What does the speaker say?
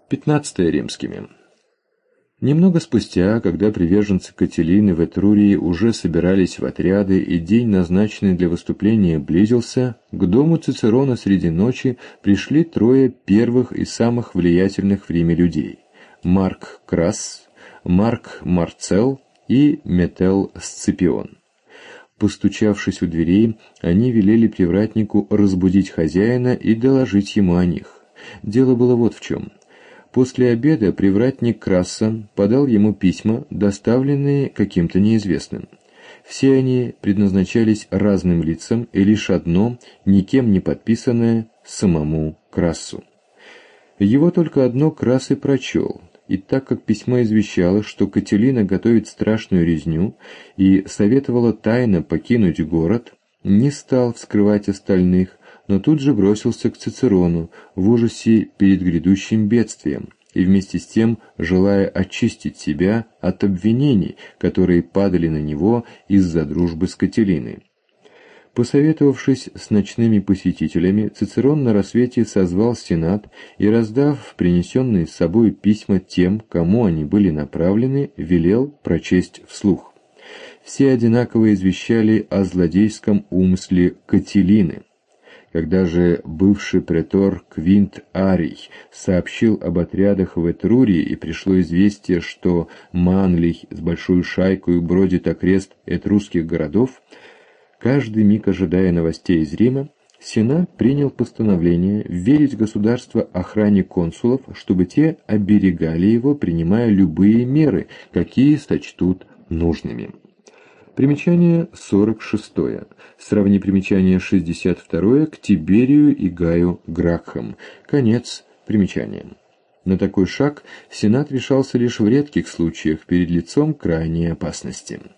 15 римскими. Немного спустя, когда приверженцы Кателины в Этрурии уже собирались в отряды и день, назначенный для выступления, близился, к дому Цицерона среди ночи пришли трое первых и самых влиятельных в Риме людей – Марк Красс, Марк Марцел и Метел Сципион. Постучавшись у дверей, они велели привратнику разбудить хозяина и доложить ему о них. Дело было вот в чем. После обеда привратник Красса подал ему письма, доставленные каким-то неизвестным. Все они предназначались разным лицам, и лишь одно, никем не подписанное, самому Крассу. Его только одно Красс и прочел, и так как письмо извещало, что Кателина готовит страшную резню и советовала тайно покинуть город, не стал вскрывать остальных, но тут же бросился к Цицерону в ужасе перед грядущим бедствием и вместе с тем желая очистить себя от обвинений, которые падали на него из-за дружбы с Кателиной. Посоветовавшись с ночными посетителями, Цицерон на рассвете созвал сенат и, раздав принесенные с собой письма тем, кому они были направлены, велел прочесть вслух. Все одинаково извещали о злодейском умысле Кателины. Когда же бывший претор Квинт Арий сообщил об отрядах в Этрурии и пришло известие, что Манлий с большой шайкой бродит окрест этрусских городов, каждый миг ожидая новостей из Рима, Сенат принял постановление верить государство охране консулов, чтобы те оберегали его, принимая любые меры, какие сочтут нужными. Примечание 46. Сравни примечание 62 к Тиберию и Гаю Гракхам. Конец примечания. На такой шаг Сенат решался лишь в редких случаях перед лицом крайней опасности.